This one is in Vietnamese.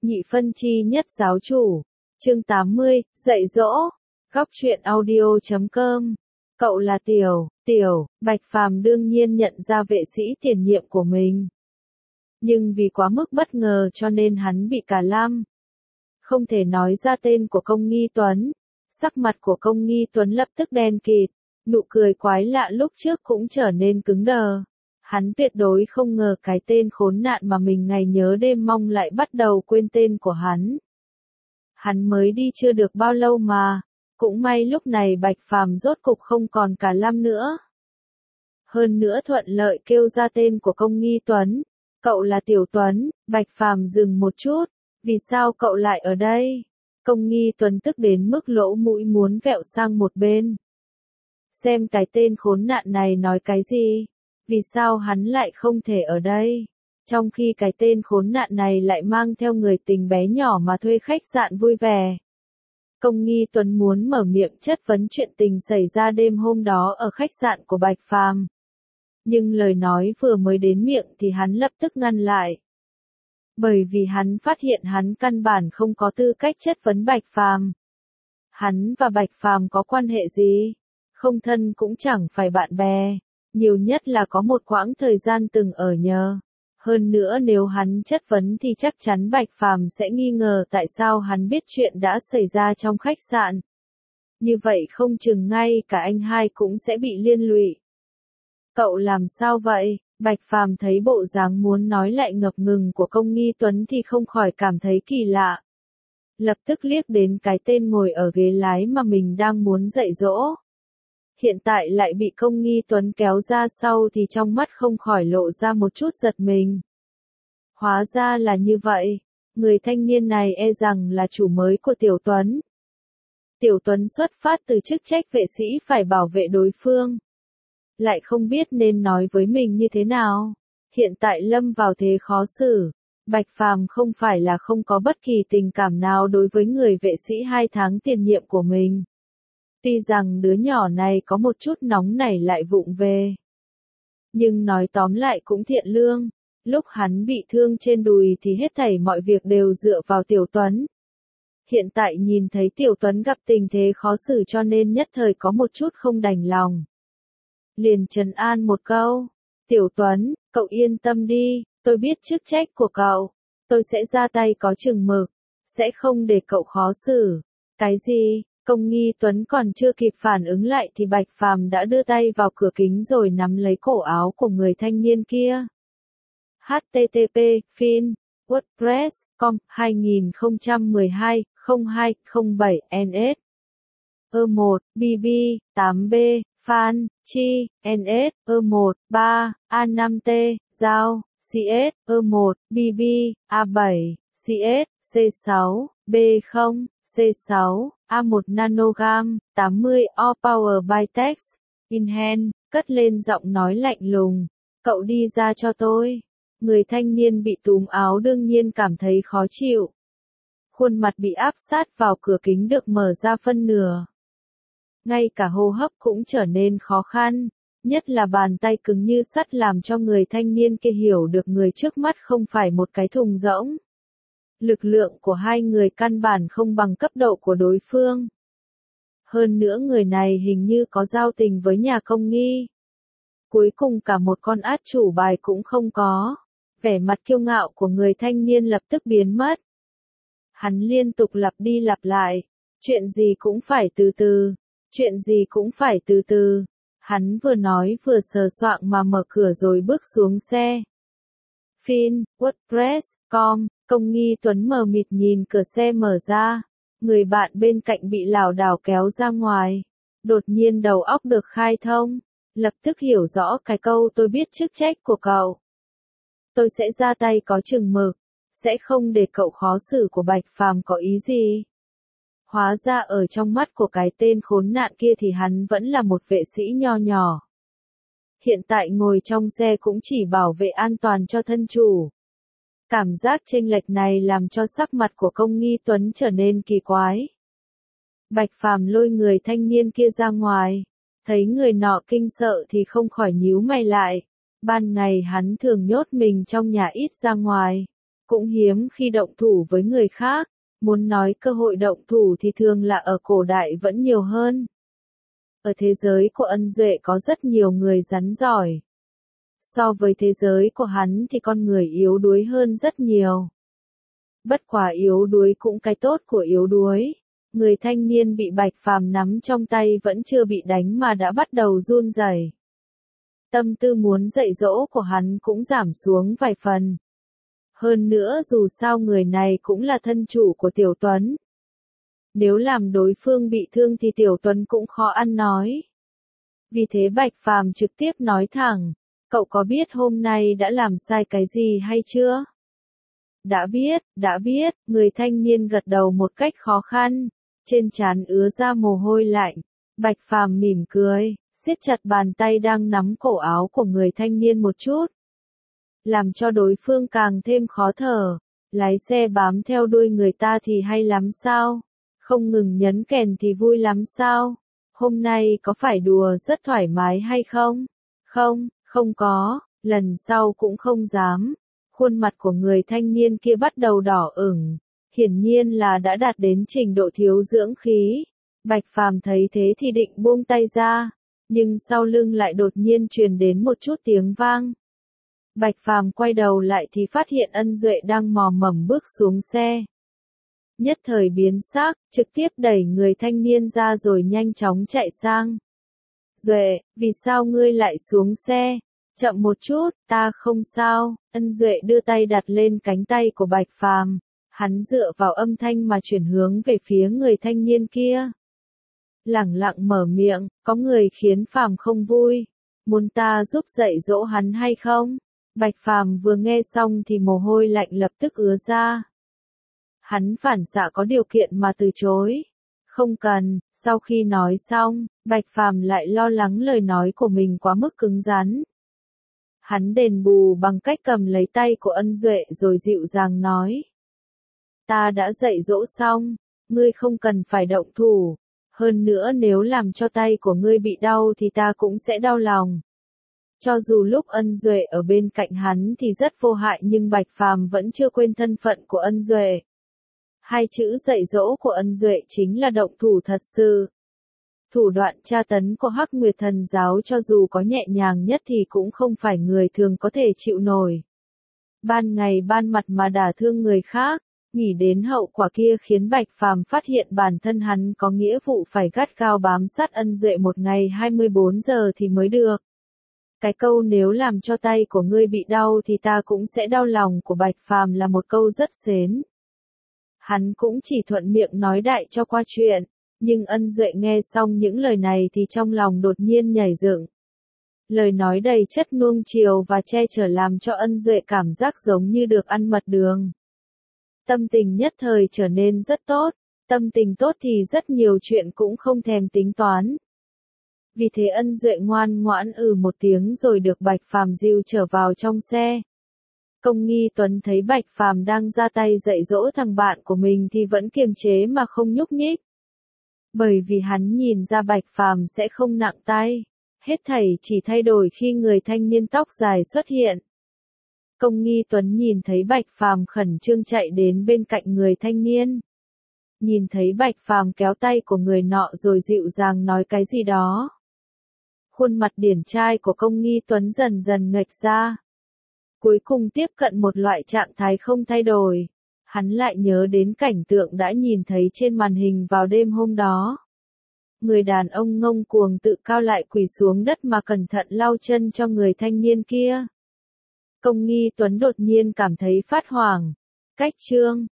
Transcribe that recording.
Nhị phân chi nhất giáo chủ. Chương 80, dạy dỗ. Góc truyện audio.com. Cậu là Tiểu, Bạch Phàm đương nhiên nhận ra vệ sĩ tiền nhiệm của mình. Nhưng vì quá mức bất ngờ cho nên hắn bị cả lăm. Không thể nói ra tên của Công Nghi Tuấn. Sắc mặt của Công Nghi Tuấn lập tức đen kịt, nụ cười quái lạ lúc trước cũng trở nên cứng đờ. Hắn tuyệt đối không ngờ cái tên khốn nạn mà mình ngày nhớ đêm mong lại bắt đầu quên tên của hắn. Hắn mới đi chưa được bao lâu mà, cũng may lúc này Bạch Phàm rốt cục không còn cả lăm nữa. Hơn nữa thuận lợi kêu ra tên của Công Nghi Tuấn. Cậu là Tiểu Tuấn. Bạch Phàm dừng một chút. Vì sao cậu lại ở đây? Công Nghi Tuấn tức đến mức lỗ mũi muốn vẹo sang một bên. Xem cái tên khốn nạn này nói cái gì? Vì sao hắn lại không thể ở đây? Trong khi cái tên khốn nạn này lại mang theo người tình bé nhỏ mà thuê khách sạn vui vẻ. Công Nghi Tuấn muốn mở miệng chất vấn chuyện tình xảy ra đêm hôm đó ở khách sạn của Bạch Phàm. Nhưng lời nói vừa mới đến miệng thì hắn lập tức ngăn lại. Bởi vì hắn phát hiện hắn căn bản không có tư cách chất vấn Bạch Phàm. Hắn và Bạch Phàm có quan hệ gì? Không thân cũng chẳng phải bạn bè, nhiều nhất là có một quãng thời gian từng ở nhờ. Hơn nữa nếu hắn chất vấn thì chắc chắn Bạch Phàm sẽ nghi ngờ tại sao hắn biết chuyện đã xảy ra trong khách sạn. Như vậy không chừng ngay cả anh hai cũng sẽ bị liên lụy. Cậu làm sao vậy? Bạch Phàm thấy bộ dáng muốn nói lại ngập ngừng của Công Nghi Tuấn thì không khỏi cảm thấy kỳ lạ. Lập tức liếc đến cái tên ngồi ở ghế lái mà mình đang muốn dạy dỗ. Hiện tại lại bị Công Nghi Tuấn kéo ra sau thì trong mắt không khỏi lộ ra một chút giật mình. Hóa ra là như vậy, người thanh niên này e rằng là chủ mới của Tiểu Tuấn. Tiểu Tuấn xuất phát từ chức trách vệ sĩ phải bảo vệ đối phương. Lại không biết nên nói với mình như thế nào. Hiện tại lâm vào thế khó xử. Bạch Phàm không phải là không có bất kỳ tình cảm nào đối với người vệ sĩ 2 tháng tiền nhiệm của mình. Tuy rằng đứa nhỏ này có một chút nóng nảy lại vụng về. Nhưng nói tóm lại cũng thiện lương. Lúc hắn bị thương trên đùi thì hết thảy mọi việc đều dựa vào Tiểu Tuấn. Hiện tại nhìn thấy Tiểu Tuấn gặp tình thế khó xử cho nên nhất thời có một chút không đành lòng. Liền trấn an một câu. Tiểu Tuấn, cậu yên tâm đi, tôi biết chức trách của cậu. Tôi sẽ ra tay có chừng mực. Sẽ không để cậu khó xử. Cái gì? Công Nghi Tuấn còn chưa kịp phản ứng lại thì Bạch Phàm đã đưa tay vào cửa kính rồi nắm lấy cổ áo của người thanh niên kia. http fin wordpress.com 2012 0207 ns 1 bb 8b fan chi ns 1 3 a5t giao cs 1 bb a7 cs c6 b0 C6, A1 nanogam, 80 all power by text, in hand, cất lên giọng nói lạnh lùng. Cậu đi ra cho tôi. Người thanh niên bị túm áo đương nhiên cảm thấy khó chịu. Khuôn mặt bị áp sát vào cửa kính được mở ra phân nửa. Ngay cả hô hấp cũng trở nên khó khăn, nhất là bàn tay cứng như sắt làm cho người thanh niên kia hiểu được người trước mắt không phải một cái thùng rỗng. Lực lượng của hai người căn bản không bằng cấp độ của đối phương. Hơn nữa người này hình như có giao tình với nhà Công Nghi. Cuối cùng cả một con át chủ bài cũng không có. Vẻ mặt kiêu ngạo của người thanh niên lập tức biến mất. Hắn liên tục lặp đi lặp lại. Chuyện gì cũng phải từ từ. Chuyện gì cũng phải từ từ. Hắn vừa nói vừa sờ soạng mà mở cửa rồi bước xuống xe. Fin, wordpress.com. Công Nghi Tuấn mờ mịt nhìn cửa xe mở ra. Người bạn bên cạnh bị lảo đảo kéo ra ngoài. Đột nhiên đầu óc được khai thông. Lập tức hiểu rõ cái câu tôi biết chức trách của cậu. Tôi sẽ ra tay có chừng mực. Sẽ không để cậu khó xử của Bạch Phàm có ý gì. Hóa ra ở trong mắt của cái tên khốn nạn kia thì hắn vẫn là một vệ sĩ nho nhỏ. Hiện tại ngồi trong xe cũng chỉ bảo vệ an toàn cho thân chủ. Cảm giác chênh lệch này làm cho sắc mặt của Công Nghi Tuấn trở nên kỳ quái. Bạch Phàm lôi người thanh niên kia ra ngoài, thấy người nọ kinh sợ thì không khỏi nhíu mày lại. Ban ngày hắn thường nhốt mình trong nhà ít ra ngoài, cũng hiếm khi động thủ với người khác, muốn nói cơ hội động thủ thì thường là ở cổ đại vẫn nhiều hơn. Ở thế giới của Ân Duệ có rất nhiều người rắn giỏi. So với thế giới của hắn thì con người yếu đuối hơn rất nhiều. Bất quá yếu đuối cũng cái tốt của yếu đuối. Người thanh niên bị Bạch Phàm nắm trong tay vẫn chưa bị đánh mà đã bắt đầu run rẩy. Tâm tư muốn dạy dỗ của hắn cũng giảm xuống vài phần. Hơn nữa dù sao người này cũng là thân chủ của Tiểu Tuấn. Nếu làm đối phương bị thương thì Tiểu Tuấn cũng khó ăn nói. Vì thế Bạch Phàm trực tiếp nói thẳng, cậu có biết hôm nay đã làm sai cái gì hay chưa? Đã biết, người thanh niên gật đầu một cách khó khăn, trên trán ứa ra mồ hôi lạnh. Bạch Phàm mỉm cười, siết chặt bàn tay đang nắm cổ áo của người thanh niên một chút. Làm cho đối phương càng thêm khó thở, lái xe bám theo đuôi người ta thì hay lắm sao? Không ngừng nhấn kèn thì vui lắm sao? Hôm nay có phải đùa rất thoải mái hay không? Không có, lần sau cũng không dám. Khuôn mặt của người thanh niên kia bắt đầu đỏ ửng, hiển nhiên là đã đạt đến trình độ thiếu dưỡng khí. Bạch Phàm thấy thế thì định buông tay ra, nhưng sau lưng lại đột nhiên truyền đến một chút tiếng vang. Bạch Phàm quay đầu lại thì phát hiện Ân Duệ đang mò mẫm bước xuống xe. Nhất thời biến sắc, trực tiếp đẩy người thanh niên ra rồi nhanh chóng chạy sang. Duệ, vì sao ngươi lại xuống xe? Chậm một chút, ta không sao. Ân Duệ đưa tay đặt lên cánh tay của Bạch Phàm, hắn dựa vào âm thanh mà chuyển hướng về phía người thanh niên kia. Lẳng lặng mở miệng, có người khiến Phàm không vui, muốn ta giúp dạy dỗ hắn hay không? Bạch Phàm vừa nghe xong thì mồ hôi lạnh lập tức ứa ra. Hắn phản xạ có điều kiện mà từ chối. Không cần. Sau khi nói xong, Bạch Phàm lại lo lắng lời nói của mình quá mức cứng rắn. Hắn đền bù bằng cách cầm lấy tay của Ân Duệ rồi dịu dàng nói. Ta đã dạy dỗ xong, ngươi không cần phải động thủ. Hơn nữa nếu làm cho tay của ngươi bị đau thì ta cũng sẽ đau lòng. Cho dù lúc Ân Duệ ở bên cạnh hắn thì rất vô hại nhưng Bạch Phàm vẫn chưa quên thân phận của Ân Duệ. Hai chữ dạy dỗ của Ân Duệ chính là động thủ thật sự. Thủ đoạn tra tấn của Hắc Nguyệt Thần giáo cho dù có nhẹ nhàng nhất thì cũng không phải người thường có thể chịu nổi. Ban ngày ban mặt mà đả thương người khác, nghĩ đến hậu quả kia khiến Bạch Phàm phát hiện bản thân hắn có nghĩa vụ phải gắt gao bám sát Ân Duệ một ngày 24 giờ thì mới được. Cái câu nếu làm cho tay của ngươi bị đau thì ta cũng sẽ đau lòng của Bạch Phàm là một câu rất xến. Hắn cũng chỉ thuận miệng nói đại cho qua chuyện, nhưng Ân Duệ nghe xong những lời này thì trong lòng đột nhiên nhảy dựng. Lời nói đầy chất nuông chiều và che chở làm cho Ân Duệ cảm giác giống như được ăn mật đường. Tâm tình nhất thời trở nên rất tốt, tâm tình tốt thì rất nhiều chuyện cũng không thèm tính toán. Vì thế Ân Duệ ngoan ngoãn một tiếng rồi được Bạch Phàm dìu trở vào trong xe. Công Nghi Tuấn thấy Bạch Phàm đang ra tay dạy dỗ thằng bạn của mình thì vẫn kiềm chế mà không nhúc nhích. Bởi vì hắn nhìn ra Bạch Phàm sẽ không nặng tay, hết thảy chỉ thay đổi khi người thanh niên tóc dài xuất hiện. Công Nghi Tuấn nhìn thấy Bạch Phàm khẩn trương chạy đến bên cạnh người thanh niên. Nhìn thấy Bạch Phàm kéo tay của người nọ rồi dịu dàng nói cái gì đó. Khuôn mặt điển trai của Công Nghi Tuấn dần dần nghệch ra. Cuối cùng tiếp cận một loại trạng thái không thay đổi. Hắn lại nhớ đến cảnh tượng đã nhìn thấy trên màn hình vào đêm hôm đó. Người đàn ông ngông cuồng tự cao lại quỳ xuống đất mà cẩn thận lau chân cho người thanh niên kia. Công Nghi Tuấn đột nhiên cảm thấy phát hoảng. Cách chương